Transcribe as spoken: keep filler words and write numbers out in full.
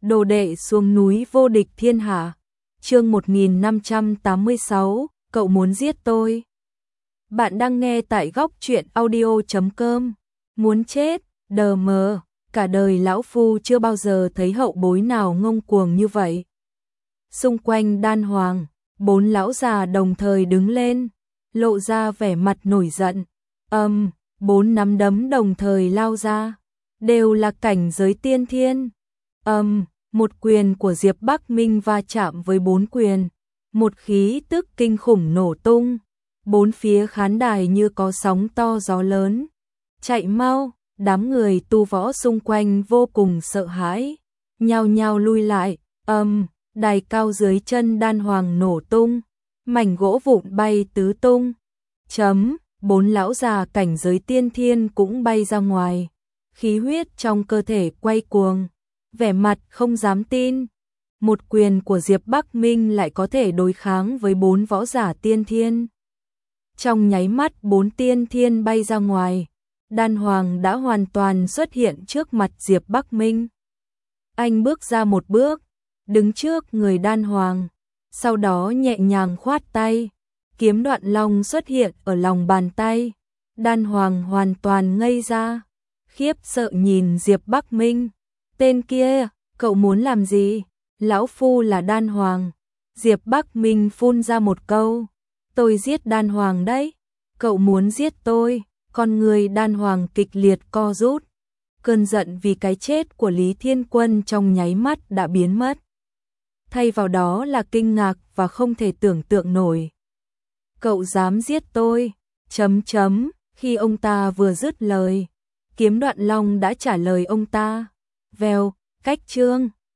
Đồ đệ xuống núi vô địch thiên hạ. Chương một nghìn năm trăm tám mươi sáu, cậu muốn giết tôi. Bạn đang nghe tại góc truyện audio chấm com. Muốn chết, đờ mờ, cả đời lão phu chưa bao giờ thấy hậu bối nào ngông cuồng như vậy. Xung quanh đan hoàng, bốn lão già đồng thời đứng lên, lộ ra vẻ mặt nổi giận. Âm, um, bốn nắm đấm đồng thời lao ra, đều là cảnh giới tiên thiên. Âm, um, một quyền của Diệp Bắc Minh va chạm với bốn quyền, một khí tức kinh khủng nổ tung, bốn phía khán đài như có sóng to gió lớn. Chạy mau, đám người tu võ xung quanh vô cùng sợ hãi, nhao nhao lui lại. Âm, um, đài cao dưới chân đan hoàng nổ tung, mảnh gỗ vụn bay tứ tung. Chấm, bốn lão già cảnh giới tiên thiên cũng bay ra ngoài, khí huyết trong cơ thể quay cuồng, vẻ mặt không dám tin. Một quyền của Diệp Bắc Minh lại có thể đối kháng với bốn võ giả tiên thiên. Trong nháy mắt bốn tiên thiên bay ra ngoài, đan hoàng đã hoàn toàn xuất hiện trước mặt Diệp Bắc Minh. Anh bước ra một bước, đứng trước người đan hoàng, sau đó nhẹ nhàng khoát tay, kiếm đoạn long xuất hiện ở lòng bàn tay. Đan hoàng hoàn toàn ngây ra, khiếp sợ nhìn Diệp Bắc Minh. Tên kia, cậu muốn làm gì? Lão phu là đan hoàng. Diệp Bắc Minh phun ra một câu. Tôi giết đan hoàng đấy. Cậu muốn giết tôi? Con người đan hoàng kịch liệt co rút. Cơn giận vì cái chết của Lý Thiên Quân trong nháy mắt đã biến mất. Thay vào đó là kinh ngạc và không thể tưởng tượng nổi. Cậu dám giết tôi? Chấm chấm, khi ông ta vừa dứt lời, kiếm đoạn long đã trả lời ông ta. Vèo, cách chương.